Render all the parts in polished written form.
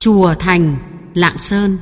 Chùa Thành, Lạng Sơn.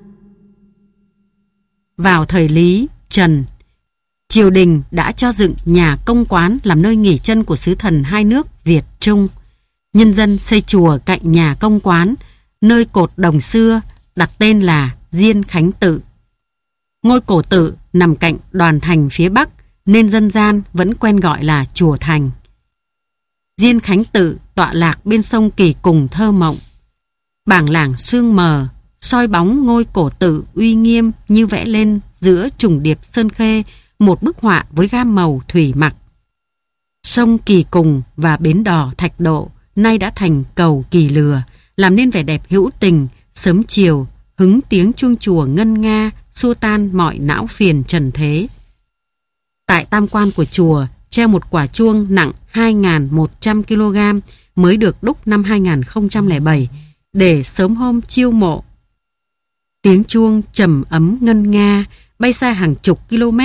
Vào thời Lý, Trần, triều đình đã cho dựng nhà công quán làm nơi nghỉ chân của sứ thần hai nước Việt Trung. Nhân dân xây chùa cạnh nhà công quán, nơi cột đồng xưa, đặt tên là Diên Khánh Tự. Ngôi cổ tự nằm cạnh Đoàn Thành phía Bắc, nên dân gian vẫn quen gọi là Chùa Thành. Diên Khánh Tự tọa lạc bên sông Kỳ Cùng thơ mộng. Bảng lảng sương mờ, soi bóng ngôi cổ tự uy nghiêm như vẽ lên giữa trùng điệp sơn khê một bức họa với gam màu thủy mặc. Sông Kỳ Cùng và bến đò Thạch Độ nay đã thành cầu Kỳ Lừa, làm nên vẻ đẹp hữu tình. Sớm chiều hứng tiếng chuông chùa ngân nga, xua tan mọi não phiền trần thế. Tại tam quan của chùa treo một quả chuông nặng 2.100 kg mới được đúc năm 2007 để sớm hôm chiêu mộ. Tiếng chuông trầm ấm ngân nga bay xa hàng chục km.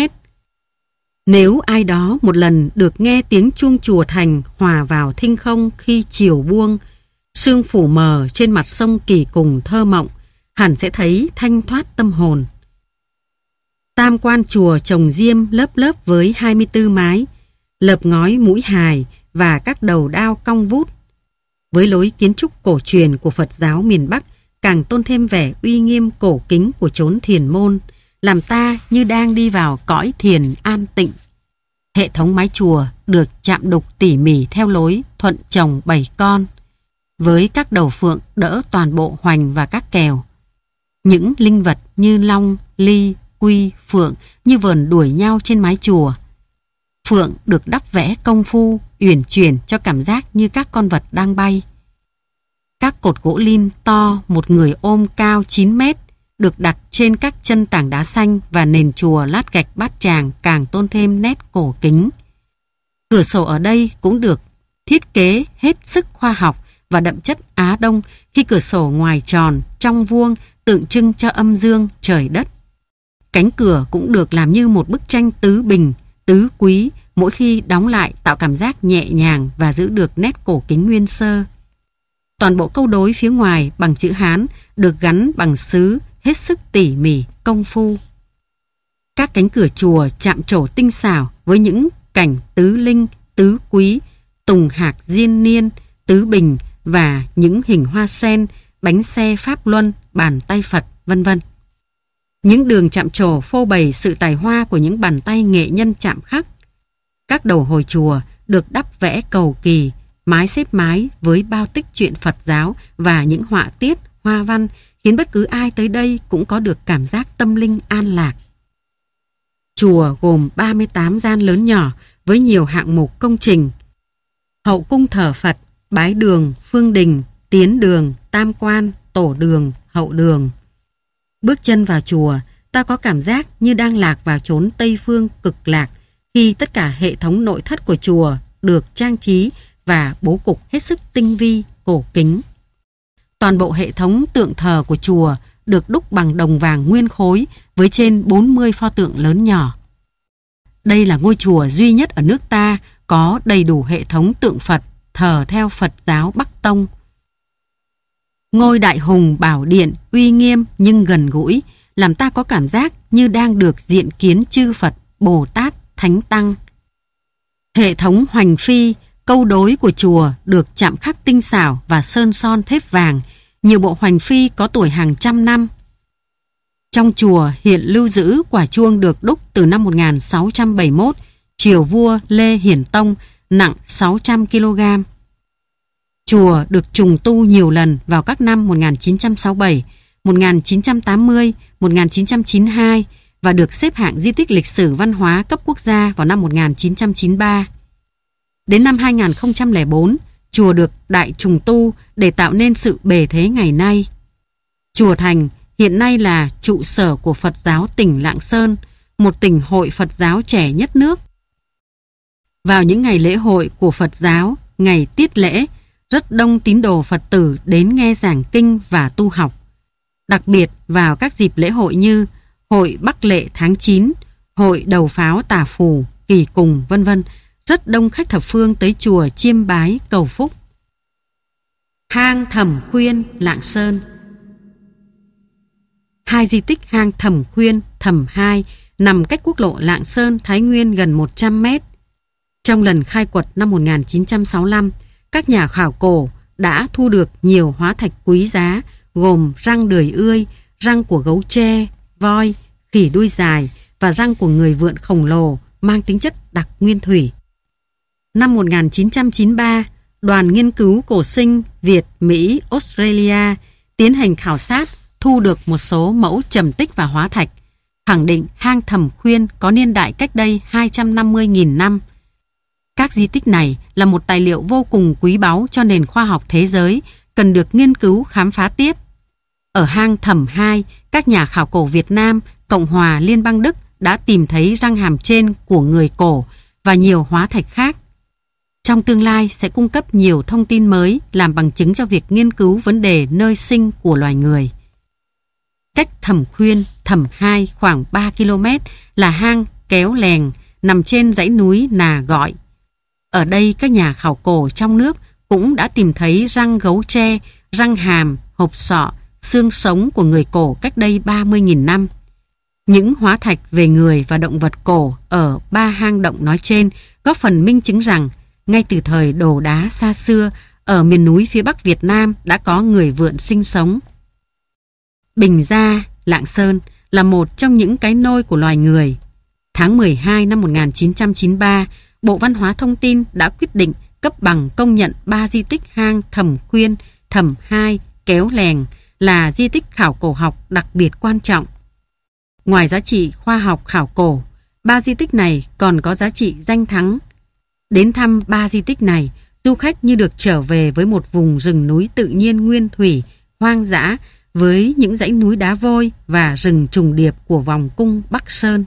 Nếu ai đó một lần được nghe tiếng chuông chùa Thành hòa vào thinh không khi chiều buông, sương phủ mờ trên mặt sông Kỳ Cùng thơ mộng, hẳn sẽ thấy thanh thoát tâm hồn. Tam quan chùa trồng diêm lớp lớp với 24 mái, lợp ngói mũi hài và các đầu đao cong vút. Với lối kiến trúc cổ truyền của Phật giáo miền Bắc càng tôn thêm vẻ uy nghiêm cổ kính của chốn thiền môn, làm ta như đang đi vào cõi thiền an tịnh. Hệ thống mái chùa được chạm đục tỉ mỉ theo lối thuận chồng 7 con, với các đầu phượng đỡ toàn bộ hoành và các kèo. Những linh vật như long, ly, quy, phượng như vờn đuổi nhau trên mái chùa. Phượng được đắp vẽ công phu, uyển chuyển cho cảm giác như các con vật đang bay. Các cột gỗ lim to một người ôm cao 9 mét được đặt trên các chân tảng đá xanh và nền chùa lát gạch bát tràng càng tôn thêm nét cổ kính. Cửa sổ ở đây cũng được thiết kế hết sức khoa học và đậm chất Á Đông, khi cửa sổ ngoài tròn, trong vuông tượng trưng cho âm dương trời đất. Cánh cửa cũng được làm như một bức tranh tứ bình, tứ quý, mỗi khi đóng lại tạo cảm giác nhẹ nhàng và giữ được nét cổ kính nguyên sơ. Toàn bộ câu đối phía ngoài bằng chữ Hán được gắn bằng sứ hết sức tỉ mỉ, công phu. Các cánh cửa chùa chạm trổ tinh xảo với những cảnh tứ linh, tứ quý, tùng hạc diên niên, tứ bình và những hình hoa sen, bánh xe Pháp Luân, bàn tay Phật, vân vân. Những đường chạm trổ phô bày sự tài hoa của những bàn tay nghệ nhân chạm khắc. Các đầu hồi chùa được đắp vẽ cầu kỳ, mái xếp mái với bao tích truyện Phật giáo và những họa tiết, hoa văn khiến bất cứ ai tới đây cũng có được cảm giác tâm linh an lạc. Chùa gồm 38 gian lớn nhỏ với nhiều hạng mục công trình: hậu cung thờ Phật, bái đường, phương đình, tiến đường, tam quan, tổ đường, hậu đường. Bước chân vào chùa, ta có cảm giác như đang lạc vào chốn Tây Phương cực lạc, khi tất cả hệ thống nội thất của chùa được trang trí và bố cục hết sức tinh vi, cổ kính. Toàn bộ hệ thống tượng thờ của chùa được đúc bằng đồng vàng nguyên khối với trên 40 pho tượng lớn nhỏ. Đây là ngôi chùa duy nhất ở nước ta có đầy đủ hệ thống tượng Phật thờ theo Phật giáo Bắc Tông. Ngôi Đại Hùng Bảo Điện uy nghiêm nhưng gần gũi, làm ta có cảm giác như đang được diện kiến chư Phật, Bồ Tát, Thánh Tăng. Hệ thống hoành phi, câu đối của chùa được chạm khắc tinh xảo và sơn son thép vàng, nhiều bộ hoành phi có tuổi hàng trăm năm. Trong chùa hiện lưu giữ quả chuông được đúc từ năm 1671, triều vua Lê Hiển Tông, nặng 600 kg. Chùa được trùng tu nhiều lần vào các năm 1967, 1980, 1992 và được xếp hạng di tích lịch sử văn hóa cấp quốc gia vào năm 1993. Đến năm 2004, chùa được đại trùng tu để tạo nên sự bề thế ngày nay. Chùa Thành hiện nay là trụ sở của Phật giáo tỉnh Lạng Sơn, một tỉnh hội Phật giáo trẻ nhất nước. Vào những ngày lễ hội của Phật giáo, ngày tiết lễ, rất đông tín đồ Phật tử đến nghe giảng kinh và tu học. Đặc biệt vào các dịp lễ hội như hội Bắc Lệ tháng 9, hội Đầu Pháo Tà Phù, Kỳ Cùng, vân vân, rất đông khách thập phương tới chùa chiêm bái cầu phúc. Hang Thẩm Khuyên, Lạng Sơn. 2 di tích hang Thẩm Khuyên, Thẩm 2 nằm cách quốc lộ Lạng Sơn, Thái Nguyên gần 100 mét. Trong lần khai quật năm 1965, các nhà khảo cổ đã thu được nhiều hóa thạch quý giá gồm răng đười ươi, răng của gấu tre, voi, khỉ đuôi dài và răng của người vượn khổng lồ mang tính chất đặc nguyên thủy. Năm 1993, đoàn nghiên cứu cổ sinh Việt, Mỹ, Australia tiến hành khảo sát, thu được một số mẫu trầm tích và hóa thạch, khẳng định hang Thẩm Khuyên có niên đại cách đây 250.000 năm. Các di tích này là một tài liệu vô cùng quý báu cho nền khoa học thế giới, cần được nghiên cứu khám phá tiếp. Ở hang Thẩm 2, các nhà khảo cổ Việt Nam, Cộng hòa Liên bang Đức đã tìm thấy răng hàm trên của người cổ và nhiều hóa thạch khác. Trong tương lai sẽ cung cấp nhiều thông tin mới làm bằng chứng cho việc nghiên cứu vấn đề nơi sinh của loài người. Cách Thẩm Khuyên, Thẩm 2 khoảng 3 km là hang Kéo Lèng nằm trên dãy núi Nà Gọi. Ở đây các nhà khảo cổ trong nước cũng đã tìm thấy răng gấu tre, răng hàm, hộp sọ, xương sống của người cổ cách đây 30.000 năm. Những hóa thạch về người và động vật cổ ở 3 hang động nói trên góp phần minh chứng rằng ngay từ thời Đồ Đá xa xưa, ở miền núi phía Bắc Việt Nam đã có người vượn sinh sống. Bình Gia, Lạng Sơn là một trong những cái nôi của loài người. Tháng 12 năm 1993, Bộ Văn hóa Thông tin đã quyết định cấp bằng công nhận 3 di tích hang Thẩm Khuyên, Thẩm 2, Kéo Lèng là di tích khảo cổ học đặc biệt quan trọng. Ngoài giá trị khoa học khảo cổ, 3 di tích này còn có giá trị danh thắng. Đến thăm 3 di tích này, du khách như được trở về với một vùng rừng núi tự nhiên nguyên thủy, hoang dã với những dãy núi đá vôi và rừng trùng điệp của vòng cung Bắc Sơn.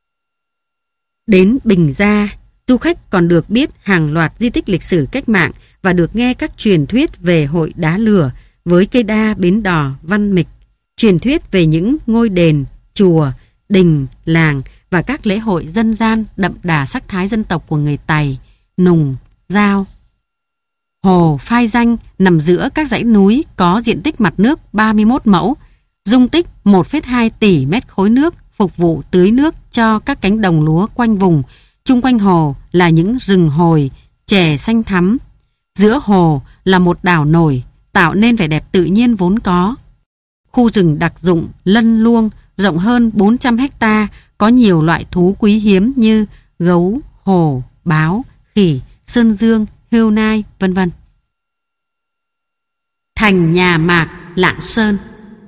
Đến Bình Gia, du khách còn được biết hàng loạt di tích lịch sử cách mạng và được nghe các truyền thuyết về hội đá lửa với cây đa bến đò Văn Mịch, truyền thuyết về những ngôi đền, chùa, đình, làng và các lễ hội dân gian đậm đà sắc thái dân tộc của người Tày, Nùng, Dao. Hồ Phai Danh nằm giữa các dãy núi có diện tích mặt nước 31 mẫu, dung tích 1,2 tỷ mét khối nước phục vụ tưới nước cho các cánh đồng lúa quanh vùng. Chung quanh hồ là những rừng hồi, chè xanh thắm. Giữa hồ là một đảo nổi tạo nên vẻ đẹp tự nhiên vốn có. Khu rừng đặc dụng Lân Luông rộng hơn 400 hecta có nhiều loại thú quý hiếm như gấu, hổ, báo, khỉ, sơn dương, hươu nai, vân vân. Thành Nhà Mạc, Lạng Sơn.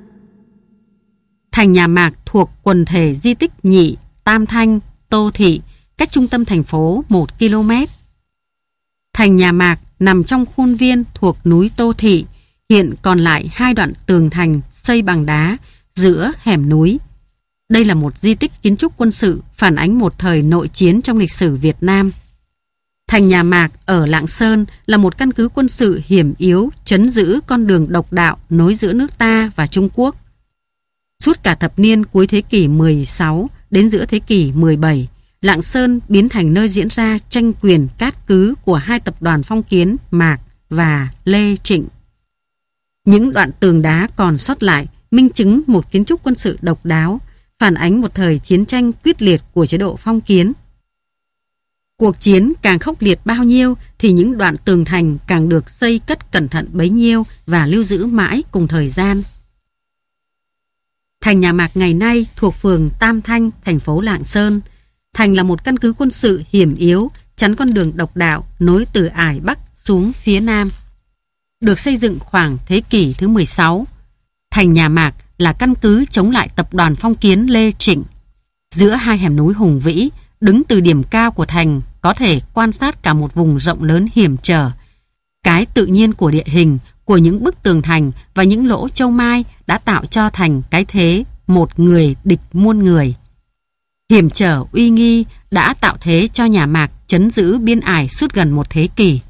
Thành Nhà Mạc thuộc quần thể di tích Nhị, Tam Thanh, Tô Thị, cách trung tâm thành phố 1 km. Thành Nhà Mạc nằm trong khuôn viên thuộc núi Tô Thị, hiện còn lại 2 đoạn tường thành xây bằng đá giữa hẻm núi. Đây là một di tích kiến trúc quân sự phản ánh một thời nội chiến trong lịch sử Việt Nam. Thành Nhà Mạc ở Lạng Sơn là một căn cứ quân sự hiểm yếu trấn giữ con đường độc đạo nối giữa nước ta và Trung Quốc. Suốt cả thập niên cuối thế kỷ 16 đến giữa thế kỷ 17, Lạng Sơn biến thành nơi diễn ra tranh quyền cát cứ của 2 tập đoàn phong kiến Mạc và Lê Trịnh. Những đoạn tường đá còn sót lại minh chứng một kiến trúc quân sự độc đáo, phản ánh một thời chiến tranh quyết liệt của chế độ phong kiến. Cuộc chiến càng khốc liệt bao nhiêu thì những đoạn tường thành càng được xây cất cẩn thận bấy nhiêu và lưu giữ mãi cùng thời gian. Thành Nhà Mạc ngày nay thuộc phường Tam Thanh, thành phố Lạng Sơn. Thành là một căn cứ quân sự hiểm yếu, chắn con đường độc đạo nối từ ải Bắc xuống phía Nam. Được xây dựng khoảng thế kỷ thứ 16, Thành Nhà Mạc là căn cứ chống lại tập đoàn phong kiến Lê Trịnh. Giữa 2 hẻm núi hùng vĩ, đứng từ điểm cao của thành có thể quan sát cả một vùng rộng lớn hiểm trở. Cái tự nhiên của địa hình, của những bức tường thành và những lỗ châu mai đã tạo cho thành cái thế một người địch muôn người. Hiểm trở uy nghi đã tạo thế cho Nhà Mạc trấn giữ biên ải suốt gần một thế kỷ.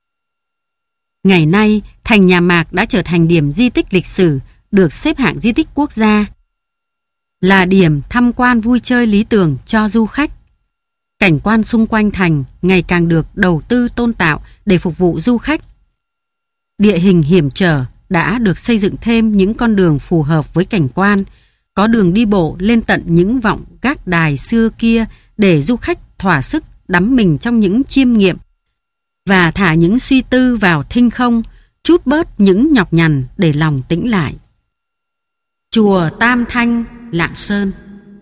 Ngày nay, Thành Nhà Mạc đã trở thành điểm di tích lịch sử được xếp hạng di tích quốc gia, là điểm tham quan vui chơi lý tưởng cho du khách. Cảnh quan xung quanh thành ngày càng được đầu tư tôn tạo để phục vụ du khách. Địa hình hiểm trở đã được xây dựng thêm những con đường phù hợp với cảnh quan, có đường đi bộ lên tận những vọng gác đài xưa kia để du khách thỏa sức đắm mình trong những chiêm nghiệm và thả những suy tư vào thinh không, trút bớt những nhọc nhằn để lòng tĩnh lại. Chùa Tam Thanh, Lạng Sơn.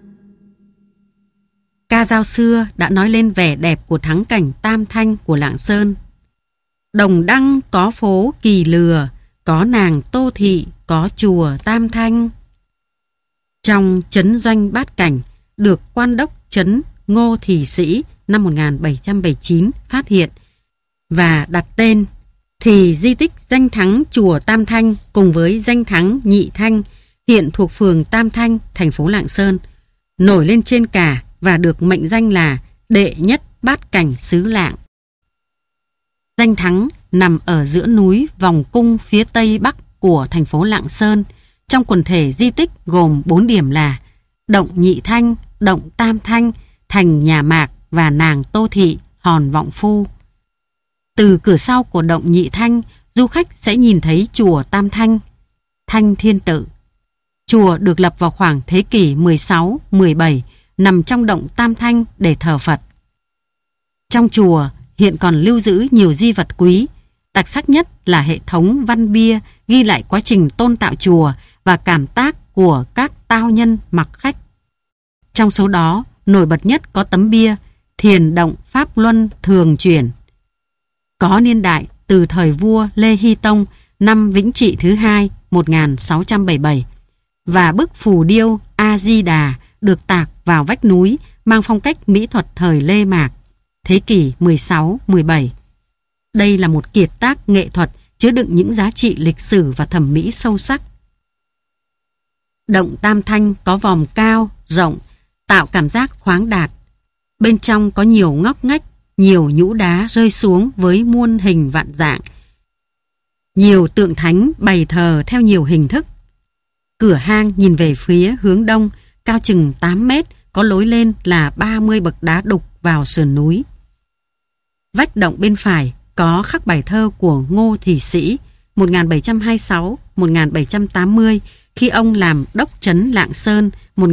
Ca dao xưa đã nói lên vẻ đẹp của thắng cảnh Tam Thanh của Lạng Sơn. Đồng Đăng có phố Kỳ Lừa, có nàng Tô Thị, có chùa Tam Thanh. Trong trấn doanh Bát Cảnh, được quan đốc trấn Ngô Thị Sĩ năm 1779 phát hiện và đặt tên, thì di tích danh thắng chùa Tam Thanh cùng với danh thắng Nhị Thanh hiện thuộc phường Tam Thanh, thành phố Lạng Sơn, nổi lên trên cả và được mệnh danh là đệ nhất bát cảnh xứ Lạng. Danh thắng nằm ở giữa núi Vòng Cung phía tây bắc của thành phố Lạng Sơn, trong quần thể di tích gồm 4 điểm là động Nhị Thanh, động Tam Thanh, thành Nhà Mạc và nàng Tô Thị, hòn Vọng Phu. Từ cửa sau của động Nhị Thanh, du khách sẽ nhìn thấy chùa Tam Thanh, Thanh Thiên Tự. Chùa được lập vào khoảng thế kỷ 16-17, nằm trong động Tam Thanh để thờ Phật. Trong chùa hiện còn lưu giữ nhiều di vật quý, đặc sắc nhất là hệ thống văn bia ghi lại quá trình tôn tạo chùa và cảm tác của các tao nhân mặc khách. Trong số đó, nổi bật nhất có tấm bia Thiền động Pháp Luân Thường Chuyển, có niên đại từ thời vua Lê Hy Tông năm Vĩnh Trị thứ 2 1677 và bức phù điêu A Di Đà được tạc vào vách núi mang phong cách mỹ thuật thời Lê Mạc, thế kỷ 16-17. Đây là một kiệt tác nghệ thuật chứa đựng những giá trị lịch sử và thẩm mỹ sâu sắc. Động Tam Thanh có vòm cao, rộng, tạo cảm giác khoáng đạt. Bên trong có nhiều ngóc ngách, nhiều nhũ đá rơi xuống với muôn hình vạn dạng. Nhiều tượng thánh bày thờ theo nhiều hình thức. Cửa hang nhìn về phía hướng đông, cao chừng 8 mét, có lối lên là 30 bậc đá đục vào sườn núi. Vách động bên phải có khắc bài thơ của Ngô Thị Sĩ 1726-1780 khi ông làm đốc trấn Lạng Sơn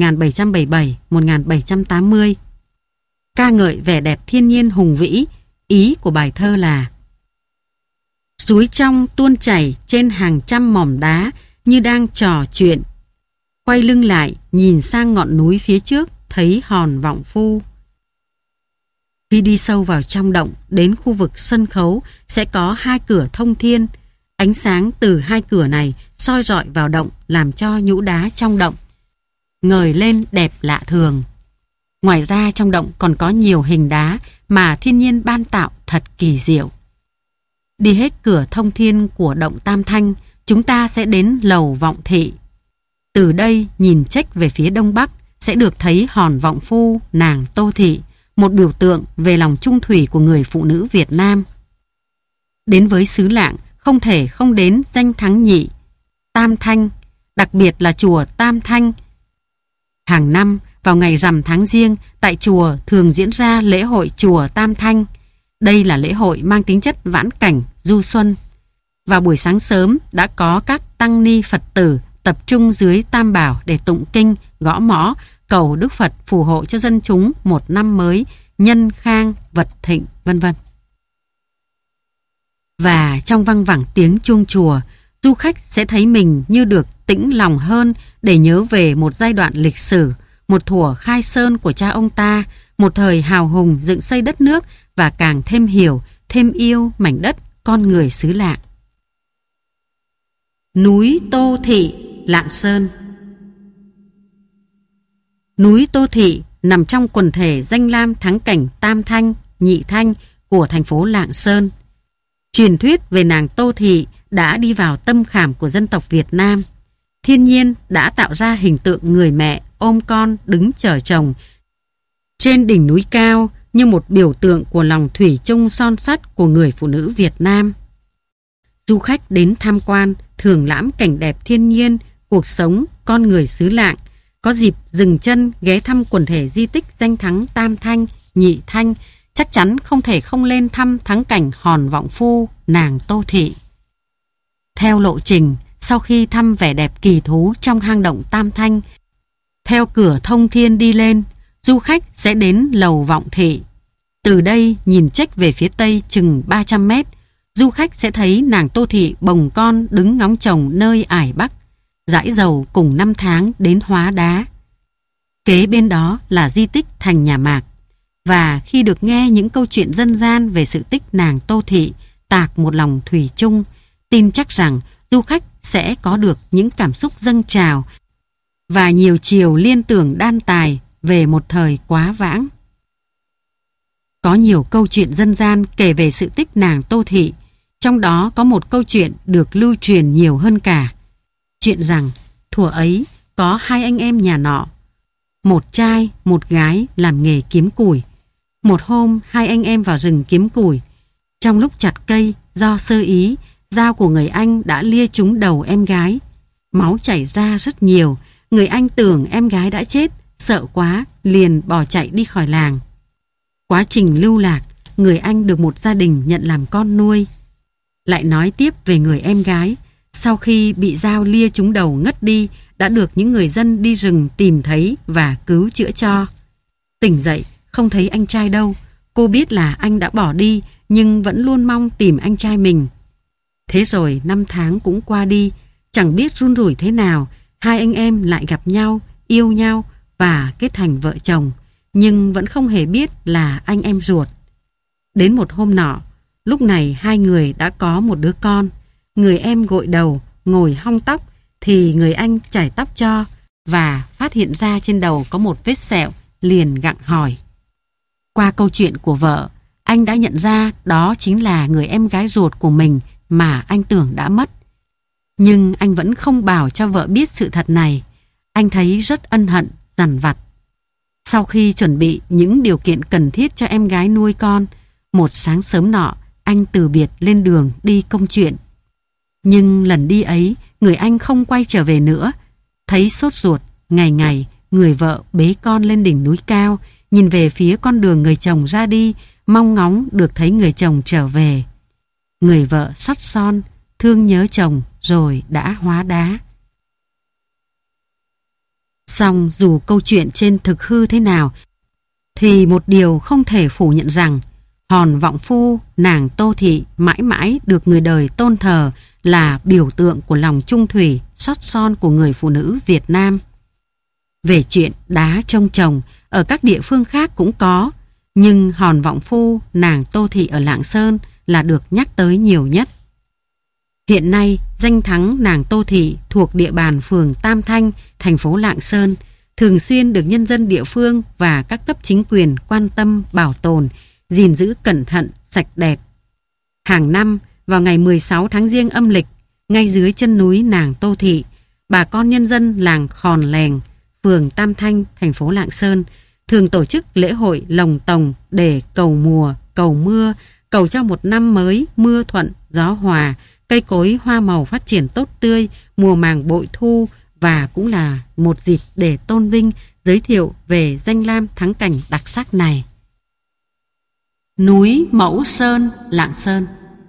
1777-1780. Ca ngợi vẻ đẹp thiên nhiên hùng vĩ, ý của bài thơ là: suối trong tuôn chảy trên hàng trăm mỏm đá như đang trò chuyện. Quay lưng lại nhìn sang ngọn núi phía trước thấy hòn Vọng Phu. Khi đi sâu vào trong động đến khu vực sân khấu sẽ có 2 cửa thông thiên. Ánh sáng từ 2 cửa này soi rọi vào động làm cho nhũ đá trong động ngời lên đẹp lạ thường. Ngoài ra trong động còn có nhiều hình đá mà thiên nhiên ban tạo thật kỳ diệu. Đi hết cửa thông thiên của động Tam Thanh, chúng ta sẽ đến lầu Vọng Thị. Từ đây nhìn chếch về phía đông bắc sẽ được thấy hòn Vọng Phu, nàng Tô Thị, một biểu tượng về lòng trung thủy của người phụ nữ Việt Nam. Đến với xứ Lạng không thể không đến danh thắng Nhị, Tam Thanh, đặc biệt là chùa Tam Thanh. Hàng năm vào ngày rằm tháng Giêng, tại chùa thường diễn ra lễ hội chùa Tam Thanh. Đây là lễ hội mang tính chất vãn cảnh, du xuân. Vào buổi sáng sớm đã có các tăng ni Phật tử tập trung dưới Tam Bảo để tụng kinh, gõ mõ, cầu Đức Phật phù hộ cho dân chúng một năm mới, nhân khang, vật thịnh, vân vân. Và trong văng vẳng tiếng chuông chùa, du khách sẽ thấy mình như được tĩnh lòng hơn để nhớ về một giai đoạn lịch sử, một thuở khai sơn của cha ông ta, một thời hào hùng dựng xây đất nước và càng thêm hiểu, thêm yêu mảnh đất con người xứ Lạng. Núi Tô Thị, Lạng Sơn. Núi Tô Thị nằm trong quần thể danh lam thắng cảnh Tam Thanh, Nhị Thanh của thành phố Lạng Sơn. Truyền thuyết về nàng Tô Thị đã đi vào tâm khảm của dân tộc Việt Nam. Thiên nhiên đã tạo ra hình tượng người mẹ ôm con đứng chờ chồng trên đỉnh núi cao như một biểu tượng của lòng thủy chung son sắt của người phụ nữ Việt Nam. Du khách đến tham quan, thưởng lãm cảnh đẹp thiên nhiên, cuộc sống con người xứ Lạng, có dịp dừng chân ghé thăm quần thể di tích danh thắng Tam Thanh, Nhị Thanh, chắc chắn không thể không lên thăm thắng cảnh hòn Vọng Phu, nàng Tô Thị. Theo lộ trình, sau khi thăm vẻ đẹp kỳ thú trong hang động Tam Thanh, Theo cửa thông thiên đi lên, du khách sẽ đến lầu Vọng Thị. Từ đây nhìn chếch về phía tây chừng 300 mét, du khách sẽ thấy nàng Tô Thị bồng con đứng ngóng trông nơi ải Bắc, dãi dầu cùng năm tháng đến hóa đá. Kế bên đó là di tích thành nhà Mạc. Và khi được nghe những câu chuyện dân gian về sự tích nàng Tô Thị tạc một lòng thủy chung, tin chắc rằng du khách sẽ có được những cảm xúc dâng trào và nhiều chiều liên tưởng đan tài về một thời quá vãng. Có nhiều câu chuyện dân gian kể về sự tích nàng Tô Thị, trong đó có một câu chuyện được lưu truyền nhiều hơn cả. Chuyện rằng thuở ấy có hai anh em nhà nọ, một trai một gái làm nghề kiếm củi. Một hôm hai anh em vào rừng kiếm củi. Trong lúc chặt cây, do sơ ý, dao của người anh đã lia trúng đầu em gái. Máu chảy ra rất nhiều. Người anh tưởng em gái đã chết, sợ quá, liền bỏ chạy đi khỏi làng. Quá trình lưu lạc, người anh được một gia đình nhận làm con nuôi. Lại nói tiếp về người em gái, sau khi bị dao lia trúng đầu ngất đi, đã được những người dân đi rừng tìm thấy và cứu chữa cho. Tỉnh dậy, không thấy anh trai đâu. Cô biết là anh đã bỏ đi, nhưng vẫn luôn mong tìm anh trai mình. Thế rồi năm tháng cũng qua đi, chẳng biết run rủi thế nào, hai anh em lại gặp nhau, yêu nhau và kết thành vợ chồng, nhưng vẫn không hề biết là anh em ruột. Đến một hôm nọ, lúc này hai người đã có một đứa con. Người em gội đầu, ngồi hong tóc, thì người anh chải tóc cho và phát hiện ra trên đầu có một vết sẹo, liền gặng hỏi. Qua câu chuyện của vợ, anh đã nhận ra đó chính là người em gái ruột của mình mà anh tưởng đã mất. Nhưng anh vẫn không bảo cho vợ biết sự thật này. Anh thấy rất ân hận, dằn vặt. Sau khi chuẩn bị những điều kiện cần thiết cho em gái nuôi con, một sáng sớm nọ, anh từ biệt lên đường đi công chuyện. Nhưng lần đi ấy, người anh không quay trở về nữa. Thấy sốt ruột, ngày ngày, người vợ bế con lên đỉnh núi cao, nhìn về phía con đường người chồng ra đi, mong ngóng được thấy người chồng trở về. Người vợ sắt son, thương nhớ chồng rồi đã hóa đá. Song dù câu chuyện trên thực hư thế nào, thì một điều không thể phủ nhận rằng hòn Vọng Phu, nàng Tô Thị mãi mãi được người đời tôn thờ là biểu tượng của lòng trung thủy, sắt son của người phụ nữ Việt Nam. Về chuyện đá trông chồng, ở các địa phương khác cũng có, nhưng hòn Vọng Phu, nàng Tô Thị ở Lạng Sơn là được nhắc tới nhiều nhất. Hiện nay, danh thắng nàng Tô Thị thuộc địa bàn phường Tam Thanh, thành phố Lạng Sơn, thường xuyên được nhân dân địa phương và các cấp chính quyền quan tâm bảo tồn, gìn giữ cẩn thận, sạch đẹp. Hàng năm, vào ngày 16 tháng Giêng âm lịch, ngay dưới chân núi nàng Tô Thị, bà con nhân dân làng Khòn Lèng, phường Tam Thanh, thành phố Lạng Sơn, thường tổ chức lễ hội lồng tồng để cầu mùa, cầu mưa, cầu cho một năm mới mưa thuận, gió hòa, cây cối hoa màu phát triển tốt tươi, mùa màng bội thu, và cũng là một dịp để tôn vinh, giới thiệu về danh lam thắng cảnh đặc sắc này. Núi Mẫu Sơn, Lạng Sơn.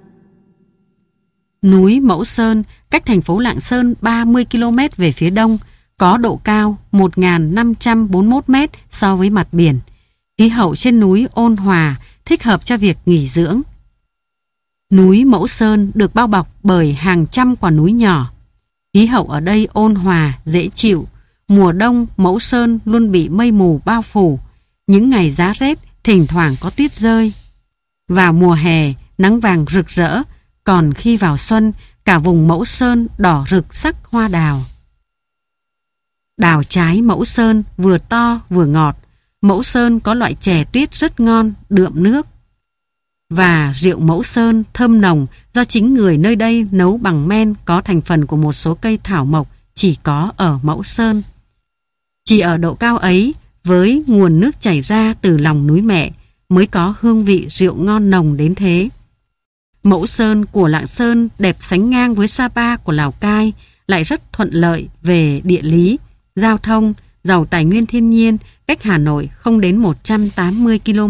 Núi Mẫu Sơn cách thành phố Lạng Sơn 30 km về phía đông, có độ cao 1.541 m so với mặt biển. Khí hậu trên núi ôn hòa, thích hợp cho việc nghỉ dưỡng. Núi Mẫu Sơn được bao bọc bởi hàng trăm quả núi nhỏ. Khí hậu ở đây ôn hòa, dễ chịu. Mùa đông, Mẫu Sơn luôn bị mây mù bao phủ. Những ngày giá rét, thỉnh thoảng có tuyết rơi. Vào mùa hè, nắng vàng rực rỡ, còn khi vào xuân, cả vùng Mẫu Sơn đỏ rực sắc hoa đào. Đào trái Mẫu Sơn vừa to vừa ngọt. Mẫu Sơn có loại chè tuyết rất ngon, đượm nước. Và rượu Mẫu Sơn thơm nồng do chính người nơi đây nấu bằng men có thành phần của một số cây thảo mộc chỉ có ở Mẫu Sơn. Chỉ ở độ cao ấy, với nguồn nước chảy ra từ lòng núi mẹ, mới có hương vị rượu ngon nồng đến thế. Mẫu Sơn của Lạng Sơn đẹp sánh ngang với Sapa của Lào Cai, lại rất thuận lợi về địa lý, giao thông, giàu tài nguyên thiên nhiên, cách Hà Nội không đến 180 km.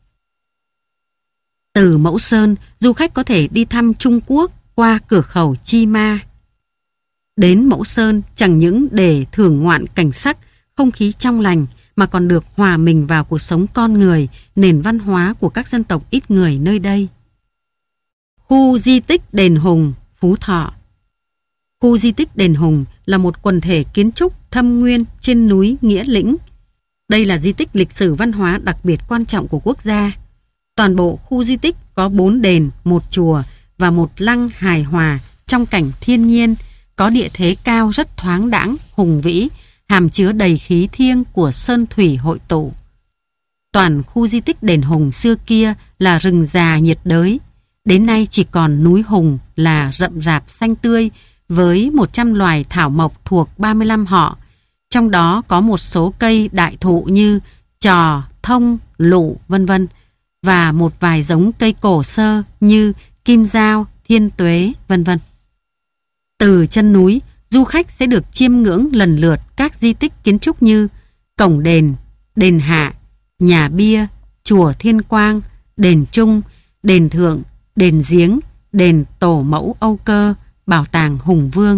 Từ Mẫu Sơn, du khách có thể đi thăm Trung Quốc qua cửa khẩu Chi Ma. Đến Mẫu Sơn chẳng những để thưởng ngoạn cảnh sắc, không khí trong lành mà còn được hòa mình vào cuộc sống con người, nền văn hóa của các dân tộc ít người nơi đây. Khu di tích Đền Hùng, Phú Thọ. Khu di tích Đền Hùng là một quần thể kiến trúc thâm nguyên trên núi Nghĩa Lĩnh. Đây là di tích lịch sử văn hóa đặc biệt quan trọng của quốc gia. Toàn bộ khu di tích có 4 đền, 1 chùa và 1 lăng hài hòa trong cảnh thiên nhiên, có địa thế cao rất thoáng đãng, hùng vĩ, hàm chứa đầy khí thiêng của sơn thủy hội tụ. Toàn khu di tích Đền Hùng xưa kia là rừng già nhiệt đới, đến nay chỉ còn núi Hùng là rậm rạp xanh tươi với 100 loài thảo mộc thuộc 35 họ, trong đó có một số cây đại thụ như trò, thông, lụ, vân vân, và một vài giống cây cổ sơ như kim dao, thiên tuế, vân vân. Từ chân núi, du khách sẽ được chiêm ngưỡng lần lượt các di tích kiến trúc như cổng đền, đền Hạ, nhà bia, chùa Thiên Quang, đền Trung, đền Thượng, đền Giếng, đền Tổ mẫu Âu Cơ, bảo tàng Hùng Vương.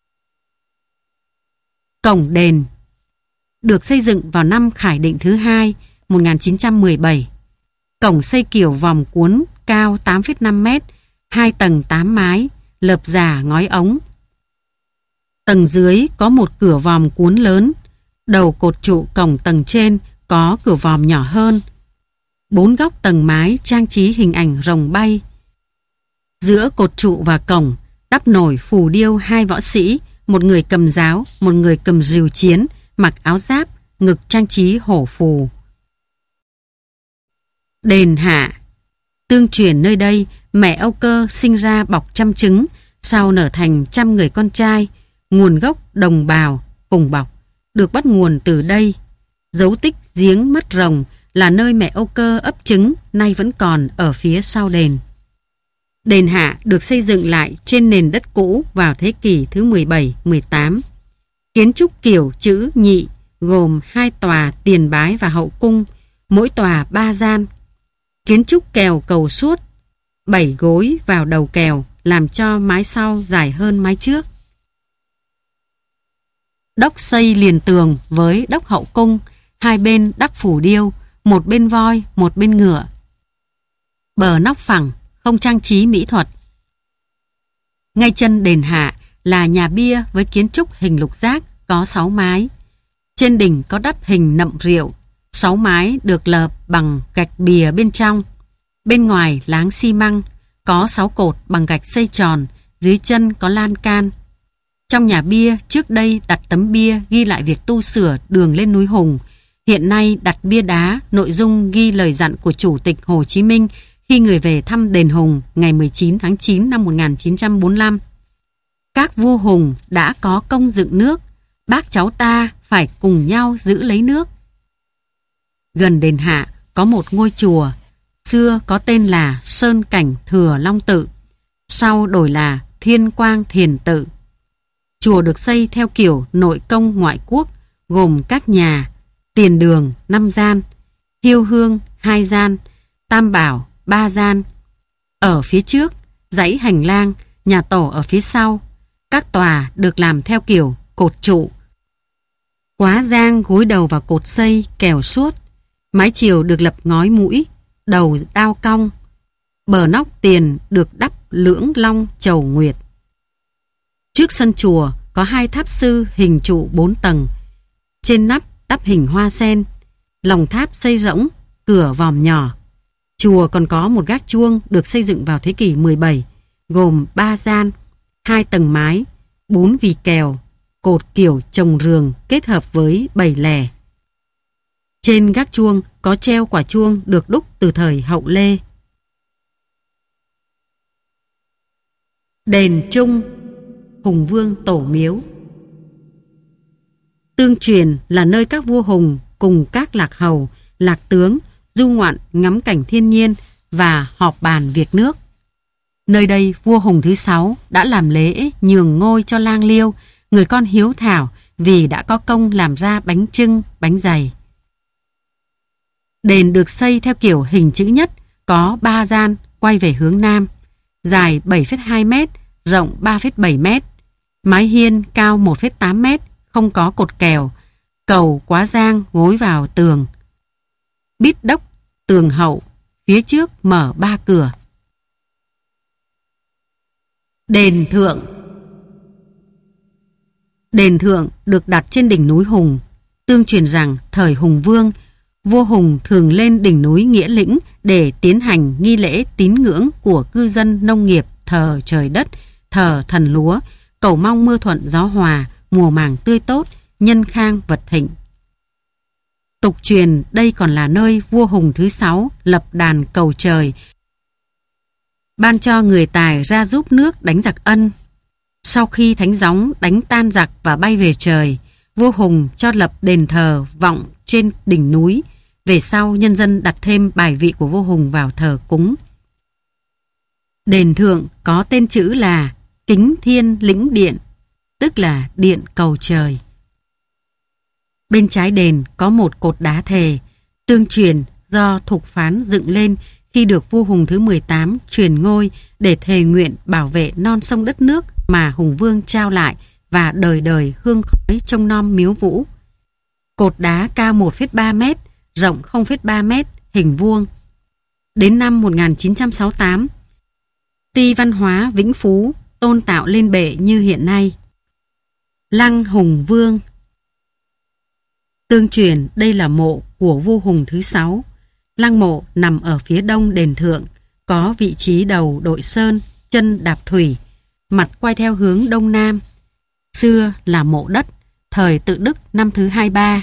Cổng đền được xây dựng vào năm Khải Định thứ 2, 1917. Cổng xây kiểu vòng cuốn cao 8,5 mét, 2 tầng 8 mái, lợp giả ngói ống. Tầng dưới có một cửa vòm cuốn lớn, đầu cột trụ cổng tầng trên có cửa vòm nhỏ hơn. 4 góc tầng mái trang trí hình ảnh rồng bay. Giữa cột trụ và cổng đắp nổi phù điêu 2 võ sĩ, một người cầm giáo, một người cầm rìu chiến, mặc áo giáp, ngực trang trí hổ phù. Đền Hạ. Tương truyền nơi đây, mẹ Âu Cơ sinh ra bọc trăm trứng, sau nở thành trăm người con trai, nguồn gốc đồng bào, cùng bọc, được bắt nguồn từ đây. Dấu tích giếng mắt rồng là nơi mẹ Âu Cơ ấp trứng, nay vẫn còn ở phía sau đền. Đền Hạ được xây dựng lại trên nền đất cũ vào thế kỷ thứ 17-18. Kiến trúc kiểu chữ nhị, gồm 2 tòa tiền bái và hậu cung, mỗi tòa 3 gian. Kiến trúc kèo cầu suốt, 7 gối vào đầu kèo làm cho mái sau dài hơn mái trước. Đốc xây liền tường với đốc hậu cung, 2 bên đắp phủ điêu, một bên voi, một bên ngựa. Bờ nóc phẳng, không trang trí mỹ thuật. Ngay chân đền Hạ là nhà bia với kiến trúc hình lục giác, có 6 mái. Trên đỉnh có đắp hình nậm rượu, 6 mái được lợp bằng gạch bìa bên trong. Bên ngoài láng xi măng, có 6 cột bằng gạch xây tròn, dưới chân có lan can. Trong nhà bia trước đây đặt tấm bia ghi lại việc tu sửa đường lên núi Hùng. Hiện nay đặt bia đá, nội dung ghi lời dặn của Chủ tịch Hồ Chí Minh khi người về thăm đền Hùng ngày 19 tháng 9 năm 1945. Các vua Hùng đã có công dựng nước, bác cháu ta phải cùng nhau giữ lấy nước. Gần đền Hạ có một ngôi chùa, xưa có tên là Sơn Cảnh Thừa Long Tự, sau đổi là Thiên Quang Thiền Tự. Chùa được xây theo kiểu nội công ngoại quốc, gồm các nhà, tiền đường 5 gian, hiêu hương 2 gian, tam bảo 3 gian. Ở phía trước, dãy hành lang, nhà tổ ở phía sau. Các tòa được làm theo kiểu cột trụ. Quá giang gối đầu vào cột xây, kèo suốt. Mái chìu được lập ngói mũi, đầu đao cong. Bờ nóc tiền được đắp lưỡng long chầu nguyệt. Trước sân chùa có 2 tháp sư hình trụ 4 tầng. Trên nắp đắp hình hoa sen. Lòng tháp xây rỗng, cửa vòm nhỏ. Chùa còn có một gác chuông được xây dựng vào thế kỷ 17, gồm 3 gian, 2 tầng mái, 4 vì kèo, cột kiểu trồng rường kết hợp với 7 lè. Trên gác chuông có treo quả chuông được đúc từ thời Hậu Lê. Đền Trung, Hùng Vương Tổ Miếu. Tương truyền là nơi các vua Hùng cùng các lạc hầu, lạc tướng du ngoạn ngắm cảnh thiên nhiên và họp bàn việc nước. Nơi đây vua Hùng thứ 6 đã làm lễ nhường ngôi cho Lang Liêu, người con hiếu thảo vì đã có công làm ra bánh chưng, bánh dày. Đền được xây theo kiểu hình chữ nhất, có 3 gian quay về hướng Nam, dài 7,2 mét, rộng 3,7 mét. Mái hiên cao 1,8 mét, không có cột kèo. cầu quá giang gối vào tường. Bít đốc, tường hậu, phía trước mở 3 cửa. Đền Thượng. Đền Thượng được đặt trên đỉnh núi Hùng. Tương truyền rằng thời Hùng Vương, vua Hùng thường lên đỉnh núi Nghĩa Lĩnh để tiến hành nghi lễ tín ngưỡng của cư dân nông nghiệp, thờ trời đất, thờ thần lúa, cầu mong mưa thuận gió hòa, mùa màng tươi tốt, nhân khang vật thịnh. Tục truyền đây còn là nơi vua Hùng thứ 6 lập đàn cầu trời, ban cho người tài ra giúp nước đánh giặc Ân. Sau khi thánh gióng đánh tan giặc và bay về trời, vua Hùng cho lập đền thờ vọng trên đỉnh núi. Về sau nhân dân đặt thêm bài vị của vua Hùng vào thờ cúng. Đền Thượng có tên chữ là Kính Thiên Lĩnh Điện, tức là điện cầu trời. Bên trái đền có một cột đá thề, tương truyền do Thục Phán dựng lên khi được vua Hùng thứ 18 truyền ngôi để thề nguyện bảo vệ non sông đất nước mà Hùng Vương trao lại và đời đời hương khói trông nom miếu vũ. Cột đá cao 1,3 mét, rộng 0,3 mét, hình vuông. Đến năm 1968, Ty Văn hóa Vĩnh Phú tôn tạo lên bệ như hiện nay. Lăng Hùng Vương. Tương truyền đây là mộ của vua Hùng thứ 6. Lăng mộ nằm ở phía đông đền Thượng, có vị trí đầu đội sơn, chân đạp thủy, mặt quay theo hướng đông nam. Xưa là mộ đất, thời Tự Đức năm thứ 23,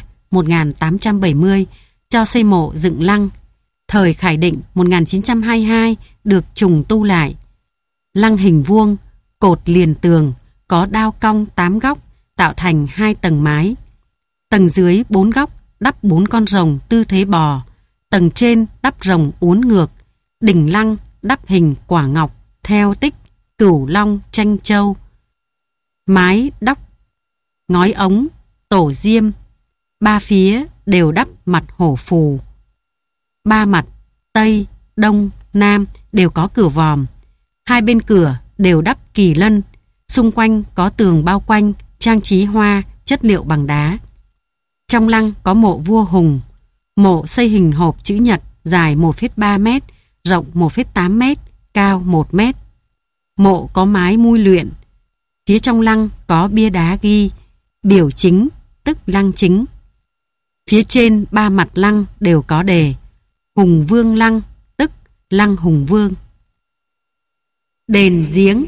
1870, cho xây mộ dựng lăng. Thời Khải Định 1922 được trùng tu lại. Lăng hình vuông, cột liền tường, có đao cong 8 góc, tạo thành 2 tầng mái. Tầng dưới 4 góc đắp 4 con rồng tư thế bò, tầng trên đắp rồng uốn ngược, đỉnh lăng đắp hình quả ngọc theo tích Cửu Long tranh châu. Mái đắp ngói ống, tổ diêm, 3 phía đều đắp mặt hổ phù. 3 mặt Tây, Đông, Nam đều có cửa vòm. 2 bên cửa đều đắp kỳ lân, xung quanh có tường bao quanh, trang trí hoa, chất liệu bằng đá. Trong lăng có mộ vua Hùng. Mộ xây hình hộp chữ nhật, dài 1,3 mét, rộng 1,8 mét, cao 1 mét. Mộ có mái mui luyện. Phía trong lăng có bia đá ghi biểu chính, tức lăng chính. Phía trên 3 mặt lăng đều có đề Hùng Vương Lăng, tức Lăng Hùng Vương. Đền Giếng.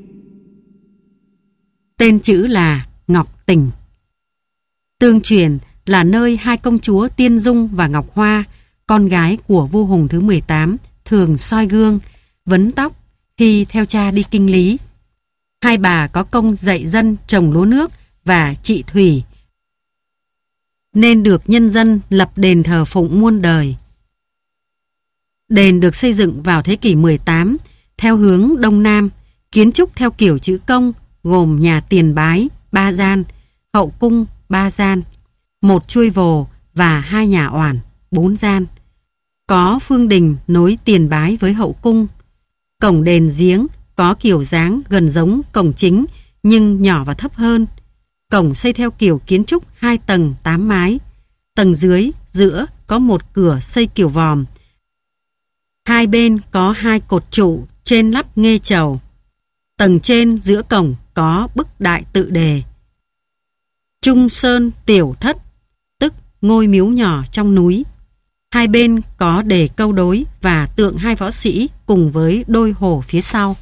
Tên chữ là Ngọc Tình. Tương truyền là nơi 2 công chúa Tiên Dung và Ngọc Hoa, con gái của vua Hùng thứ 18, thường soi gương, vấn tóc khi theo cha đi kinh lý. 2 bà có công dạy dân trồng lúa nước và trị thủy, nên được nhân dân lập đền thờ phụng muôn đời. Đền được xây dựng vào thế kỷ 18 theo hướng Đông Nam, kiến trúc theo kiểu chữ công, gồm nhà tiền bái 3 gian, hậu cung 3 gian, 1 chuôi vồ và 2 nhà oản 4 gian. Có phương đình nối tiền bái với hậu cung. Cổng đền giếng có kiểu dáng gần giống cổng chính nhưng nhỏ và thấp hơn. Cổng xây theo kiểu kiến trúc 2 tầng 8 mái. Tầng dưới giữa có một cửa xây kiểu vòm. 2 bên có 2 cột trụ, trên lắp nghê chầu. Tầng trên giữa cổng có bức đại tự đề Trung Sơn Tiểu Thất, tức ngôi miếu nhỏ trong núi. 2 bên có đề câu đối và tượng 2 võ sĩ cùng với đôi hổ phía sau.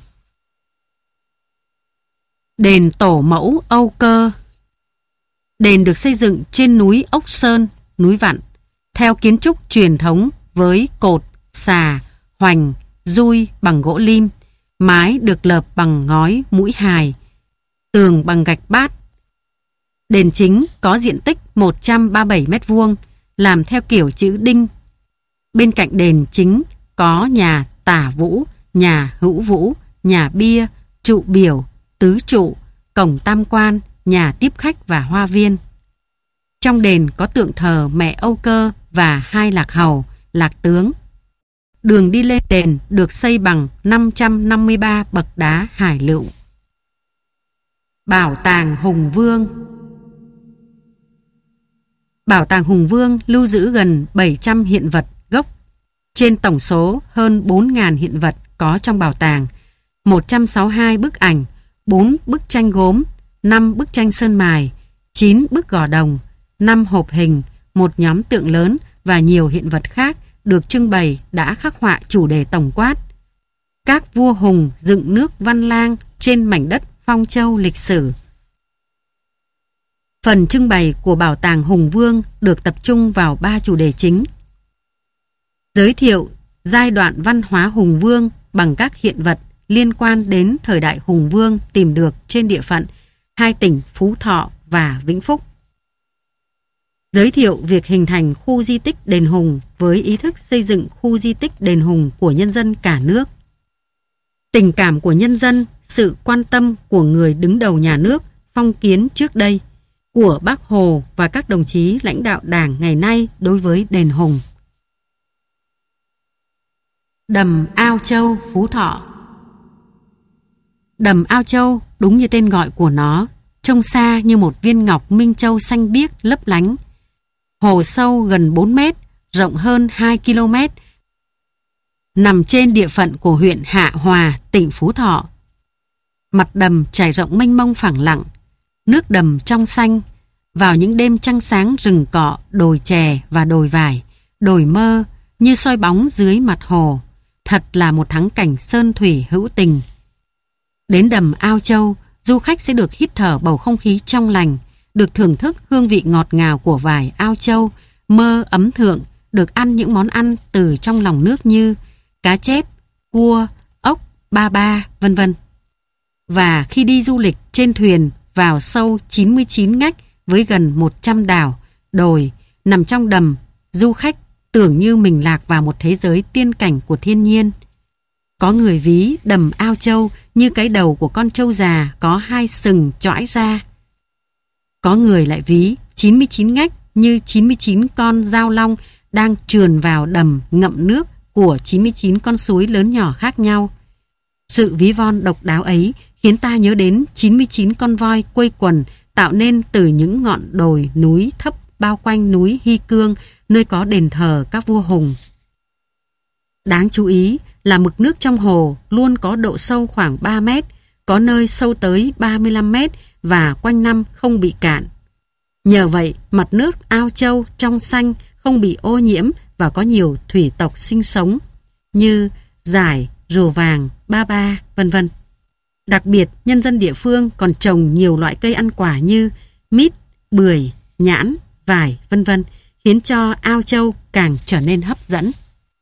Đền Tổ Mẫu Âu Cơ. Đền được xây dựng trên núi Ốc Sơn, núi Vặn, theo kiến trúc truyền thống với cột, xà, hoành, dui bằng gỗ lim, mái được lợp bằng ngói mũi hài, tường bằng gạch bát. Đền chính có diện tích 137 m², làm theo kiểu chữ đinh. Bên cạnh đền chính có nhà Tả Vũ, nhà Hữu Vũ, nhà bia, trụ biểu, tứ trụ, cổng tam quan, nhà tiếp khách và hoa viên. Trong đền có tượng thờ mẹ Âu Cơ và 2 lạc hầu, lạc tướng. Đường đi lên đền được xây bằng 553 bậc đá hải lựu. Bảo tàng Hùng Vương. Bảo tàng Hùng Vương lưu giữ gần 700 hiện vật gốc trên tổng số hơn 4.000 hiện vật có trong bảo tàng, 162 bức ảnh, 4 bức tranh gốm, 5 bức tranh sơn mài, 9 bức gò đồng, 5 hộp hình, một nhóm tượng lớn và nhiều hiện vật khác được trưng bày đã khắc họa chủ đề tổng quát: các vua hùng dựng nước Văn Lang trên mảnh đất Phong Châu lịch sử. Phần trưng bày của Bảo tàng Hùng Vương được tập trung vào 3 chủ đề chính: giới thiệu giai đoạn văn hóa Hùng Vương bằng các hiện vật liên quan đến thời đại Hùng Vương tìm được trên địa phận hai tỉnh Phú Thọ và Vĩnh Phúc. Giới thiệu việc hình thành khu di tích Đền Hùng với ý thức xây dựng khu di tích Đền Hùng của nhân dân cả nước. Tình cảm của nhân dân, sự quan tâm của người đứng đầu nhà nước, phong kiến trước đây, của Bác Hồ và các đồng chí lãnh đạo Đảng ngày nay đối với Đền Hùng. Đầm Ao Châu, Phú Thọ. Đầm Ao Châu đúng như tên gọi của nó, trông xa như một viên ngọc minh châu xanh biếc lấp lánh. Hồ sâu gần 4 mét, rộng hơn 2 km, nằm trên địa phận của huyện Hạ Hòa, tỉnh Phú Thọ. Mặt đầm trải rộng mênh mông phẳng lặng, nước đầm trong xanh. Vào những đêm trăng sáng rừng cọ, đồi chè và đồi vải, đồi mơ như soi bóng dưới mặt hồ. Thật là một thắng cảnh sơn thủy hữu tình. Đến đầm Ao Châu, du khách sẽ được hít thở bầu không khí trong lành, được thưởng thức hương vị ngọt ngào của vải Ao Châu, mơ ấm thượng, được ăn những món ăn từ trong lòng nước như cá chép, cua, ốc, ba ba, vân vân. Và khi đi du lịch trên thuyền vào sâu 99 ngách với gần 100 đảo, đồi, nằm trong đầm, du khách tưởng như mình lạc vào một thế giới tiên cảnh của thiên nhiên. Có người ví đầm Ao Châu như cái đầu của con trâu già có 2 sừng chõi ra. Có người lại ví 99 ngách như 99 con dao long đang trườn vào đầm ngậm nước của 99 con suối lớn nhỏ khác nhau. Sự ví von độc đáo ấy khiến ta nhớ đến 99 con voi quây quần tạo nên từ những ngọn đồi núi thấp bao quanh núi Hy Cương, nơi có đền thờ các vua Hùng. Đáng chú ý là mực nước trong hồ luôn có độ sâu khoảng 3 mét, có nơi sâu tới 35 mét và quanh năm không bị cạn. Nhờ vậy, mặt nước Ao Châu trong xanh, không bị ô nhiễm và có nhiều thủy tộc sinh sống như dải, rùa vàng, ba ba, vân vân. Đặc biệt, nhân dân địa phương còn trồng nhiều loại cây ăn quả như mít, bưởi, nhãn, vải, vân vân, khiến cho Ao Châu càng trở nên hấp dẫn.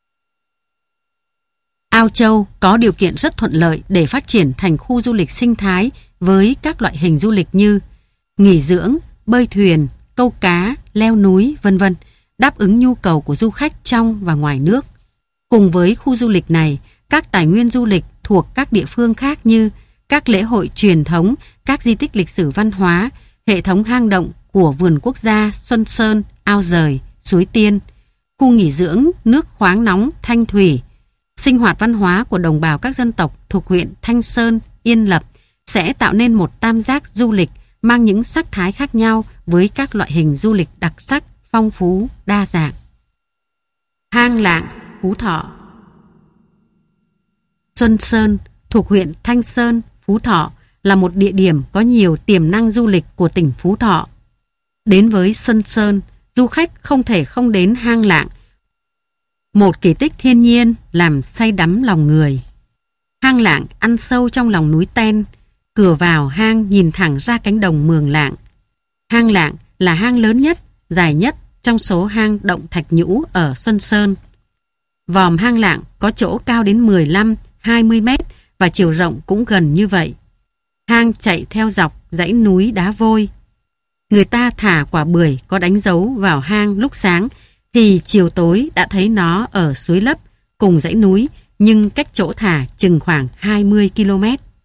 Ao Châu có điều kiện rất thuận lợi để phát triển thành khu du lịch sinh thái với các loại hình du lịch như nghỉ dưỡng, bơi thuyền, câu cá, leo núi, vân vân, đáp ứng nhu cầu của du khách trong và ngoài nước. Cùng với khu du lịch này, các tài nguyên du lịch thuộc các địa phương khác như các lễ hội truyền thống, các di tích lịch sử văn hóa, hệ thống hang động của vườn quốc gia Xuân Sơn, Ao Giời, Suối Tiên, khu nghỉ dưỡng nước khoáng nóng Thanh Thủy, sinh hoạt văn hóa của đồng bào các dân tộc thuộc huyện Thanh Sơn, Yên Lập sẽ tạo nên một tam giác du lịch mang những sắc thái khác nhau với các loại hình du lịch đặc sắc, phong phú, đa dạng. Hang Lạng, Phú Thọ. Xuân Sơn thuộc huyện Thanh Sơn, Phú Thọ là một địa điểm có nhiều tiềm năng du lịch của tỉnh Phú Thọ. Đến với Xuân Sơn, du khách không thể không đến Hang Lạng, một kỳ tích thiên nhiên làm say đắm lòng người. Hang Lạng ăn sâu trong lòng núi Ten, cửa vào hang nhìn thẳng ra cánh đồng Mường Lạng. Hang Lạng là hang lớn nhất, dài nhất trong số hang động Thạch Nhũ ở Xuân Sơn. Vòm hang Lạng có chỗ cao đến 15-20 mét và chiều rộng cũng gần như vậy. Hang chạy theo dọc dãy núi đá vôi. Người ta thả quả bưởi có đánh dấu vào hang lúc sáng thì chiều tối đã thấy nó ở suối Lấp cùng dãy núi nhưng cách chỗ thả chừng khoảng 20 km.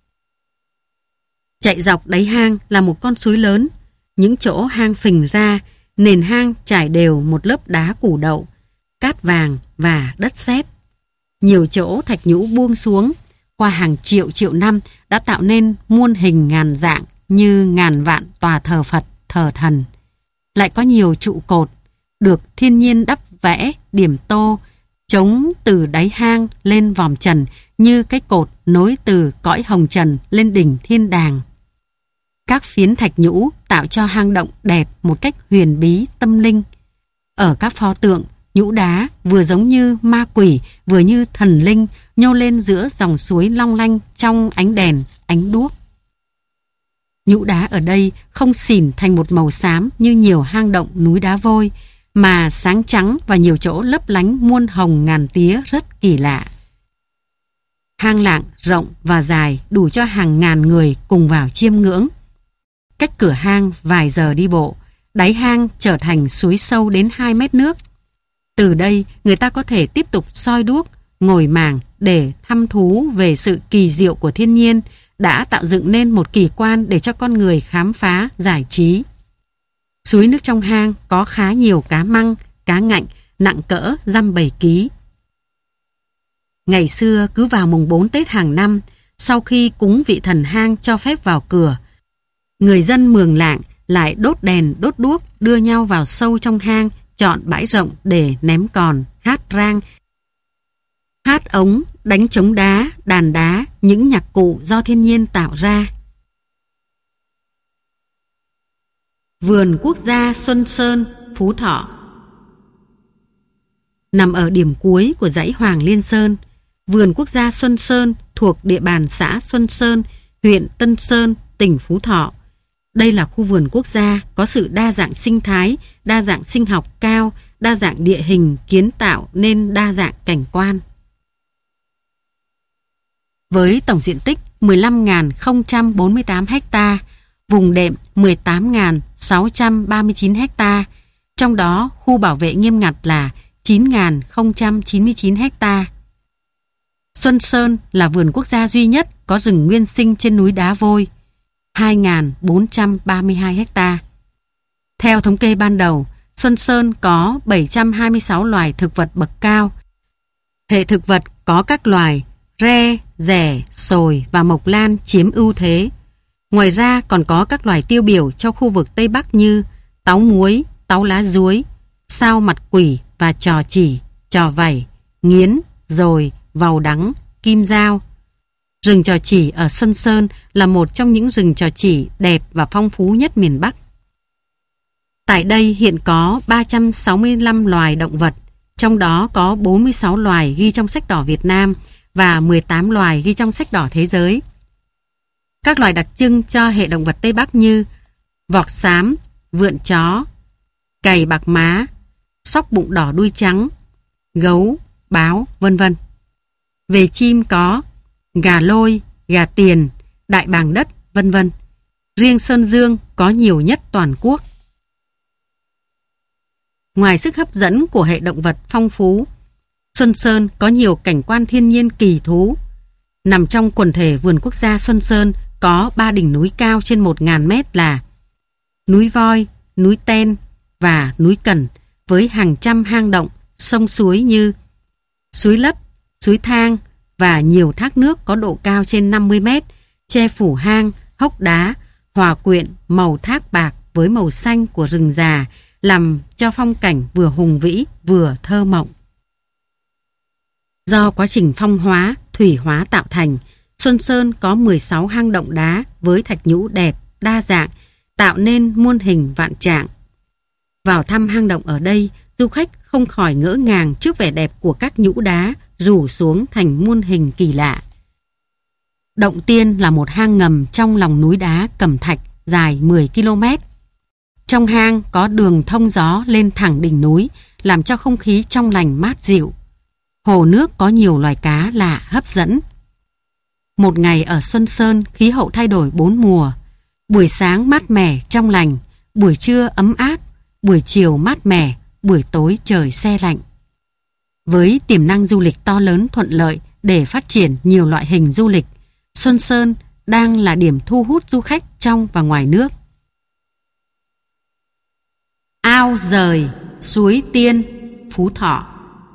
Chạy dọc đáy hang là một con suối lớn, những chỗ hang phình ra, nền hang trải đều một lớp đá củ đậu, cát vàng và đất sét. Nhiều chỗ thạch nhũ buông xuống, qua hàng triệu năm đã tạo nên muôn hình ngàn dạng như ngàn vạn tòa thờ Phật, thờ thần. lại có nhiều trụ cột, được thiên nhiên đắp vẽ, điểm tô, chống từ đáy hang lên vòm trần như cái cột nối từ cõi hồng trần lên đỉnh thiên đàng. Các phiến thạch nhũ tạo cho hang động đẹp một cách huyền bí tâm linh. Ở các pho tượng, nhũ đá vừa giống như ma quỷ, vừa như thần linh nhô lên giữa dòng suối long lanh trong ánh đèn, ánh đuốc. Nhũ đá ở đây không xỉn thành một màu xám như nhiều hang động núi đá vôi, mà sáng trắng và nhiều chỗ lấp lánh muôn hồng ngàn tía rất kỳ lạ. Hang lạng rộng và dài đủ cho hàng ngàn người cùng vào chiêm ngưỡng. Cách cửa hang vài giờ đi bộ, đáy hang trở thành suối sâu đến 2 mét nước. Từ đây người ta có thể tiếp tục soi đuốc, ngồi màng để thăm thú về sự kỳ diệu của thiên nhiên đã tạo dựng nên một kỳ quan để cho con người khám phá, giải trí. Suối nước trong hang có khá nhiều cá măng, cá ngạnh nặng cỡ dăm 7 ký. Ngày xưa cứ vào mùng 4 Tết hàng năm, sau khi cúng vị thần hang cho phép vào cửa, người dân Mường Lạng lại đốt đèn đốt đuốc đưa nhau vào sâu trong hang, chọn bãi rộng để ném còn, hát rang, hát ống, đánh trống đá, đàn đá, những nhạc cụ do thiên nhiên tạo ra. Vườn Quốc gia Xuân Sơn, Phú Thọ nằm ở điểm cuối của dãy Hoàng Liên Sơn. Vườn Quốc gia Xuân Sơn thuộc địa bàn xã Xuân Sơn, huyện Tân Sơn, tỉnh Phú Thọ. Đây là khu vườn quốc gia có sự đa dạng sinh thái, đa dạng sinh học cao, đa dạng địa hình kiến tạo nên đa dạng cảnh quan. Với tổng diện tích 15.048 ha, vùng đệm 18.639 ha, trong đó khu bảo vệ nghiêm ngặt là 9.099 ha. Xuân Sơn là vườn quốc gia duy nhất có rừng nguyên sinh trên núi đá vôi, 2.432 ha. Theo thống kê ban đầu, Xuân Sơn có 726 loài thực vật bậc cao. Hệ thực vật có các loài re, rẻ, sồi và mộc lan chiếm ưu thế. Ngoài ra còn có các loài tiêu biểu cho khu vực Tây Bắc như táo muối, táo lá dúi, sao mặt quỷ và trò chỉ, trò vảy, nghiến, dồi, vàu đắng, kim dao. Rừng trò chỉ ở Xuân Sơn là một trong những rừng trò chỉ đẹp và phong phú nhất miền Bắc. Tại đây hiện có 365 loài động vật, trong đó có 46 loài ghi trong sách đỏ Việt Nam và 18 loài ghi trong sách đỏ thế giới. Các loài đặc trưng cho hệ động vật Tây Bắc như vọc xám, vượn chó, cầy bạc má, sóc bụng đỏ đuôi trắng, gấu, báo, vân vân. Về chim có gà lôi, gà tiền, đại bàng đất, vân vân. Riêng Sơn Dương có nhiều nhất toàn quốc. Ngoài sức hấp dẫn của hệ động vật phong phú, Xuân Sơn có nhiều cảnh quan thiên nhiên kỳ thú. Nằm trong quần thể vườn quốc gia Xuân Sơn có 3 đỉnh núi cao trên 1.000 mét là núi Voi, núi Ten và núi Cần, với hàng trăm hang động, sông suối như suối Lấp, suối Thang và nhiều thác nước có độ cao trên 50 mét, che phủ hang, hốc đá, hòa quyện màu thác bạc với màu xanh của rừng già, làm cho phong cảnh vừa hùng vĩ vừa thơ mộng. Do quá trình phong hóa, thủy hóa tạo thành, Xuân Sơn có 16 hang động đá với thạch nhũ đẹp, đa dạng, tạo nên muôn hình vạn trạng. Vào thăm hang động ở đây, du khách không khỏi ngỡ ngàng trước vẻ đẹp của các nhũ đá rủ xuống thành muôn hình kỳ lạ. Động Tiên là một hang ngầm trong lòng núi đá Cẩm Thạch dài 10 km. Trong hang có đường thông gió lên thẳng đỉnh núi, làm cho không khí trong lành mát dịu. Hồ nước có nhiều loài cá lạ hấp dẫn. Một ngày ở Xuân Sơn, khí hậu thay đổi 4 mùa. Buổi sáng mát mẻ trong lành, buổi trưa ấm áp, buổi chiều mát mẻ, buổi tối trời se lạnh. Với tiềm năng du lịch to lớn thuận lợi để phát triển nhiều loại hình du lịch, Xuân Sơn đang là điểm thu hút du khách trong và ngoài nước. Ao Dời, Suối Tiên, Phú Thọ.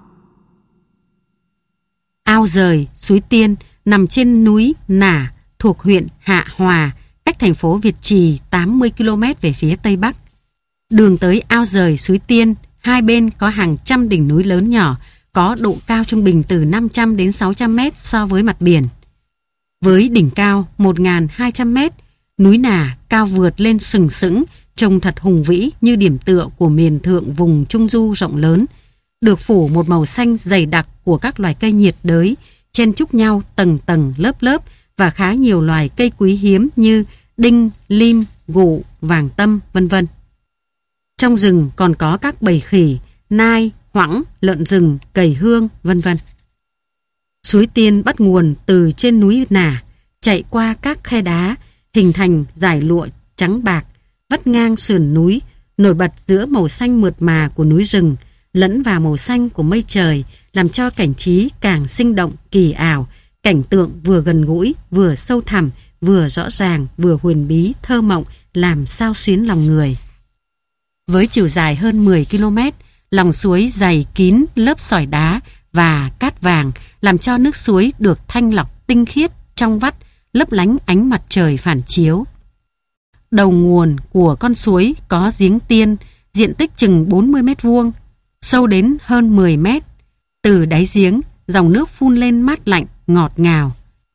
Ao Dời, Suối Tiên nằm trên núi Nả thuộc huyện Hạ Hòa, cách thành phố Việt Trì 80 km về phía Tây Bắc. Đường tới ao rời suối Tiên, hai bên có hàng trăm đỉnh núi lớn nhỏ, có độ cao trung bình từ 500 đến 600 mét so với mặt biển. Với đỉnh cao 1.200 mét, núi Nà cao vượt lên sừng sững, trông thật hùng vĩ như điểm tựa của miền thượng vùng Trung Du rộng lớn, được phủ một màu xanh dày đặc của các loài cây nhiệt đới, chen chúc nhau tầng tầng lớp lớp và khá nhiều loài cây quý hiếm như đinh, lim, gụ, vàng tâm, vân vân. Trong rừng còn có các bầy khỉ, nai, hoãng, lợn rừng, cầy hương, vân vân. Suối Tiên bắt nguồn từ trên núi Nà, chạy qua các khe đá, hình thành dải lụa trắng bạc, vắt ngang sườn núi, nổi bật giữa màu xanh mượt mà của núi rừng, lẫn vào màu xanh của mây trời, làm cho cảnh trí càng sinh động, kỳ ảo, cảnh tượng vừa gần gũi, vừa sâu thẳm, vừa rõ ràng, vừa huyền bí, thơ mộng, làm xao xuyến lòng người. Với chiều dài hơn 10 km, lòng suối dày kín lớp sỏi đá và cát vàng, làm cho nước suối được thanh lọc tinh khiết, trong vắt, lấp lánh ánh mặt trời phản chiếu. Đầu nguồn của con suối có giếng tiên, diện tích chừng 40 mét vuông, sâu đến hơn 10 mét. Từ đáy giếng, dòng nước phun lên mát lạnh, ngọt ngào.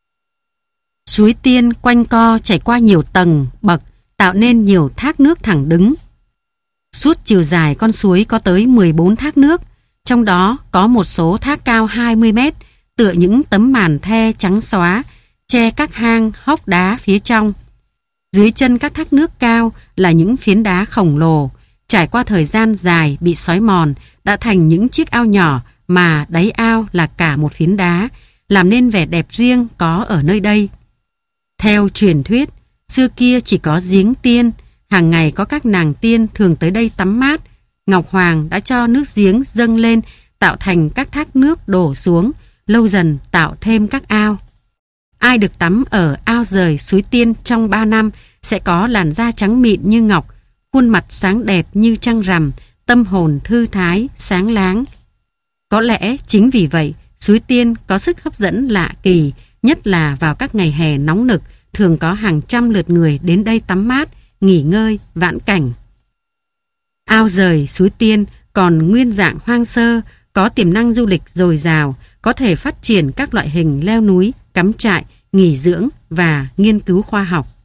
Suối Tiên quanh co chảy qua nhiều tầng, bậc, tạo nên nhiều thác nước thẳng đứng. Suốt chiều dài con suối có tới 14 thác nước, trong đó có một số thác cao 20 mét, tựa những tấm màn the trắng xóa, che các hang hốc đá phía trong. Dưới chân các thác nước cao là những phiến đá khổng lồ, trải qua thời gian dài bị xói mòn, đã thành những chiếc ao nhỏ mà đáy ao là cả một phiến đá, làm nên vẻ đẹp riêng có ở nơi đây. Theo truyền thuyết, xưa kia chỉ có giếng tiên, hàng ngày có các nàng tiên thường tới đây tắm mát. Ngọc Hoàng đã cho nước giếng dâng lên, tạo thành các thác nước đổ xuống, lâu dần tạo thêm các ao. Ai được tắm ở ao rời suối Tiên trong 3 năm sẽ có làn da trắng mịn như ngọc, khuôn mặt sáng đẹp như trăng rằm, tâm hồn thư thái, sáng láng. Có lẽ chính vì vậy, suối Tiên có sức hấp dẫn lạ kỳ, nhất là vào các ngày hè nóng nực, thường có hàng trăm lượt người đến đây tắm mát, nghỉ ngơi, vãn cảnh. Ao rời suối Tiên còn nguyên dạng hoang sơ, có tiềm năng du lịch dồi dào, có thể phát triển các loại hình leo núi, cắm trại, nghỉ dưỡng và nghiên cứu khoa học.